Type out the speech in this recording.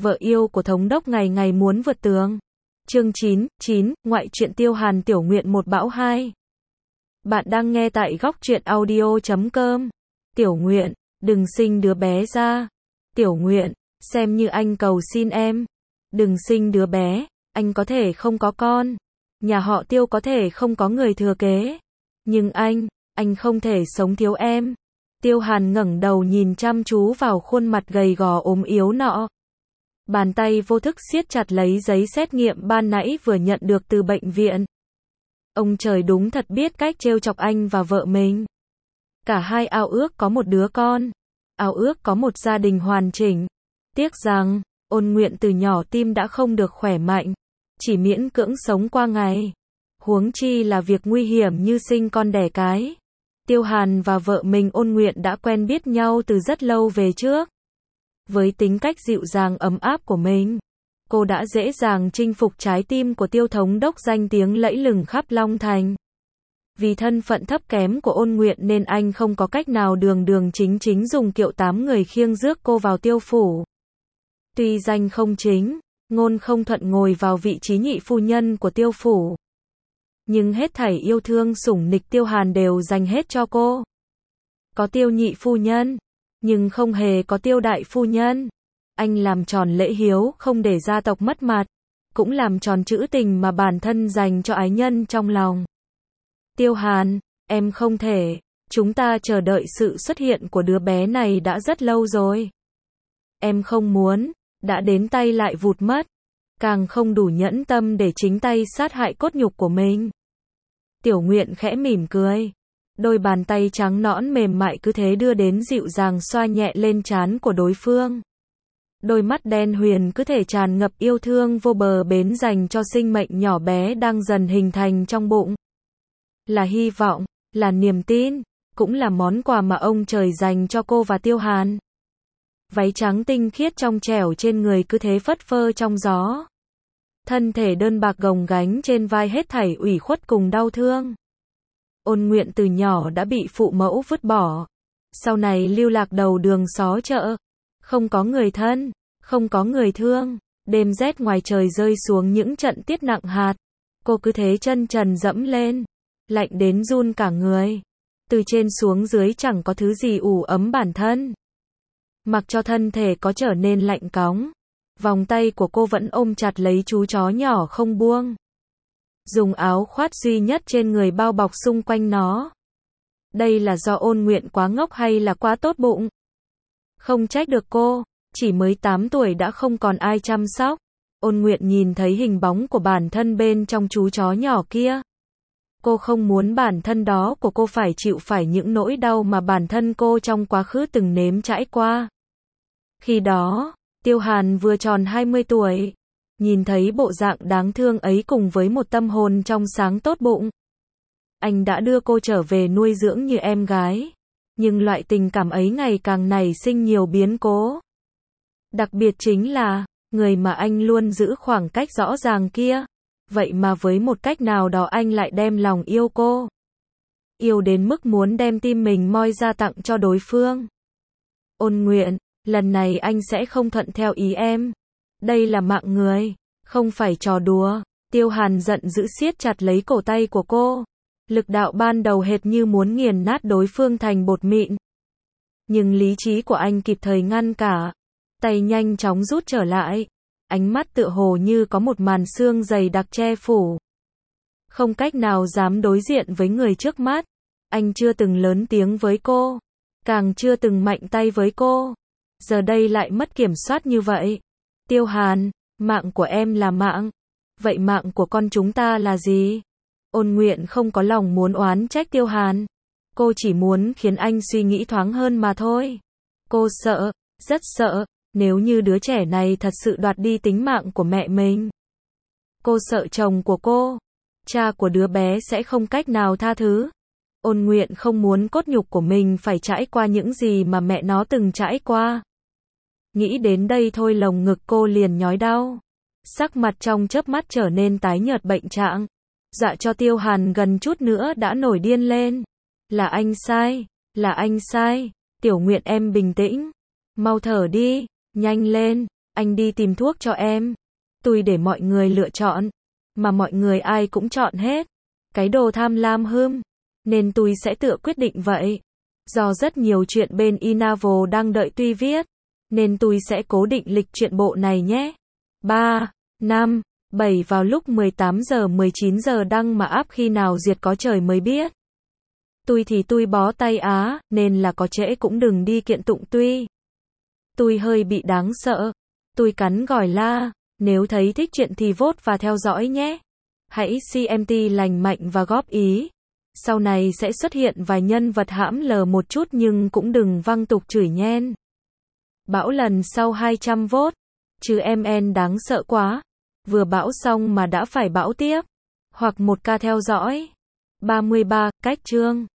vợ yêu của thống đốc ngày ngày muốn vượt tường. Chương 9, ngoại truyện Tiêu Hàn Tiểu Nguyện một bão hai. Bạn đang nghe tại góc truyện audio.com. Tiểu Nguyện, đừng sinh đứa bé ra. Tiểu Nguyện, xem như anh cầu xin em. Đừng sinh đứa bé, anh có thể không có con. Nhà họ Tiêu có thể không có người thừa kế. Nhưng anh không thể sống thiếu em. Tiêu Hàn ngẩng đầu nhìn chăm chú vào khuôn mặt gầy gò ốm yếu nọ. Bàn tay vô thức siết chặt lấy giấy xét nghiệm ban nãy vừa nhận được từ bệnh viện. Ông trời đúng thật biết cách trêu chọc anh và vợ mình. Cả hai ao ước có một đứa con, ao ước có một gia đình hoàn chỉnh. Tiếc rằng, Ôn Nguyện từ nhỏ tim đã không được khỏe mạnh, chỉ miễn cưỡng sống qua ngày. Huống chi là việc nguy hiểm như sinh con đẻ cái. Tiêu Hàn và vợ mình Ôn Nguyện đã quen biết nhau từ rất lâu về trước. Với tính cách dịu dàng ấm áp của mình, cô đã dễ dàng chinh phục trái tim của Tiêu thống đốc danh tiếng lẫy lừng khắp Long Thành. Vì thân phận thấp kém của Ôn Nguyện nên anh không có cách nào đường chính dùng kiệu 8 người khiêng rước cô vào Tiêu phủ. Tuy danh không chính, ngôn không thuận ngồi vào vị trí nhị phu nhân của Tiêu phủ, nhưng hết thảy yêu thương sủng nịch Tiêu Hàn đều dành hết cho cô. Có Tiêu nhị phu nhân, nhưng không hề có Tiêu đại phu nhân. Anh làm tròn lễ hiếu không để gia tộc mất mặt, cũng làm tròn chữ tình mà bản thân dành cho ái nhân trong lòng. Tiêu Hàn, em không thể, chúng ta chờ đợi sự xuất hiện của đứa bé này đã rất lâu rồi. Em không muốn, đã đến tay lại vụt mất, càng không đủ nhẫn tâm để chính tay sát hại cốt nhục của mình. Tiểu Nguyện khẽ mỉm cười. Đôi bàn tay trắng nõn mềm mại cứ thế đưa đến dịu dàng xoa nhẹ lên trán của đối phương. Đôi mắt đen huyền cứ thể tràn ngập yêu thương vô bờ bến dành cho sinh mệnh nhỏ bé đang dần hình thành trong bụng. Là hy vọng, là niềm tin, cũng là món quà mà ông trời dành cho cô và Tiêu Hàn. Váy trắng tinh khiết trong trẻo trên người cứ thế phất phơ trong gió. Thân thể đơn bạc gồng gánh trên vai hết thảy ủy khuất cùng đau thương. Ôn Nguyện từ nhỏ đã bị phụ mẫu vứt bỏ. Sau này lưu lạc đầu đường xó chợ. Không có người thân, không có người thương. Đêm rét ngoài trời rơi xuống những trận tiết nặng hạt. Cô cứ thế chân trần dẫm lên. Lạnh đến run cả người. Từ trên xuống dưới chẳng có thứ gì ủ ấm bản thân. Mặc cho thân thể có trở nên lạnh cóng. Vòng tay của cô vẫn ôm chặt lấy chú chó nhỏ không buông. Dùng áo khoác duy nhất trên người bao bọc xung quanh nó. Đây là do Ôn Nguyện quá ngốc hay là quá tốt bụng? Không trách được cô, chỉ mới 8 tuổi đã không còn ai chăm sóc. Ôn Nguyện nhìn thấy hình bóng của bản thân bên trong chú chó nhỏ kia. Cô không muốn bản thân đó của cô phải chịu phải những nỗi đau mà bản thân cô trong quá khứ từng nếm trải qua. Khi đó, Tiêu Hàn vừa tròn 20 tuổi. Nhìn thấy bộ dạng đáng thương ấy cùng với một tâm hồn trong sáng tốt bụng. Anh đã đưa cô trở về nuôi dưỡng như em gái. Nhưng loại tình cảm ấy ngày càng nảy sinh nhiều biến cố. Đặc biệt chính là, người mà anh luôn giữ khoảng cách rõ ràng kia. Vậy mà với một cách nào đó anh lại đem lòng yêu cô. Yêu đến mức muốn đem tim mình moi ra tặng cho đối phương. Ôn Nguyện, lần này anh sẽ không thuận theo ý em. Đây là mạng người, không phải trò đùa. Tiêu Hàn giận dữ siết chặt lấy cổ tay của cô. Lực đạo ban đầu hệt như muốn nghiền nát đối phương thành bột mịn. Nhưng lý trí của anh kịp thời ngăn cả. Tay nhanh chóng rút trở lại. Ánh mắt tựa hồ như có một màn sương dày đặc che phủ. Không cách nào dám đối diện với người trước mắt. Anh chưa từng lớn tiếng với cô. Càng chưa từng mạnh tay với cô. Giờ đây lại mất kiểm soát như vậy. Tiêu Hàn, mạng của em là mạng. Vậy mạng của con chúng ta là gì? Ôn Nguyện không có lòng muốn oán trách Tiêu Hàn. Cô chỉ muốn khiến anh suy nghĩ thoáng hơn mà thôi. Cô sợ, rất sợ, nếu như đứa trẻ này thật sự đoạt đi tính mạng của mẹ mình. Cô sợ chồng của cô, cha của đứa bé sẽ không cách nào tha thứ. Ôn Nguyện không muốn cốt nhục của mình phải trải qua những gì mà mẹ nó từng trải qua. Nghĩ đến đây thôi lồng ngực cô liền nhói đau. Sắc mặt trong chớp mắt trở nên tái nhợt bệnh trạng. Dọa cho Tiêu Hàn gần chút nữa đã nổi điên lên. Là anh sai, là anh sai. Tiểu Nguyện em bình tĩnh. Mau thở đi, nhanh lên. anh đi tìm thuốc cho em. Tôi để mọi người lựa chọn. Mà mọi người ai cũng chọn hết. Cái đồ tham lam hưm. Nên tôi sẽ tự quyết định vậy. Do rất nhiều chuyện bên Inavel đang đợi tôi viết. Nên tôi sẽ cố định lịch truyện bộ này nhé. 3, 5, 7 vào lúc 18 giờ 19 giờ đăng mà áp khi nào duyệt có trời mới biết. Tôi thì tôi bó tay á, nên là có trễ cũng đừng đi kiện tụng tuy. Tôi hơi bị đáng sợ. Tôi cắn gỏi la. Nếu thấy thích chuyện thì vote và theo dõi nhé. Hãy CMT lành mạnh và góp ý. Sau này sẽ xuất hiện vài nhân vật hãm lờ một chút nhưng cũng đừng văng tục chửi nhen. Bão lần sau 200 vote. Chứ MN đáng sợ quá. Vừa bão xong mà đã phải bão tiếp. Hoặc 1K theo dõi. 33, cách chương.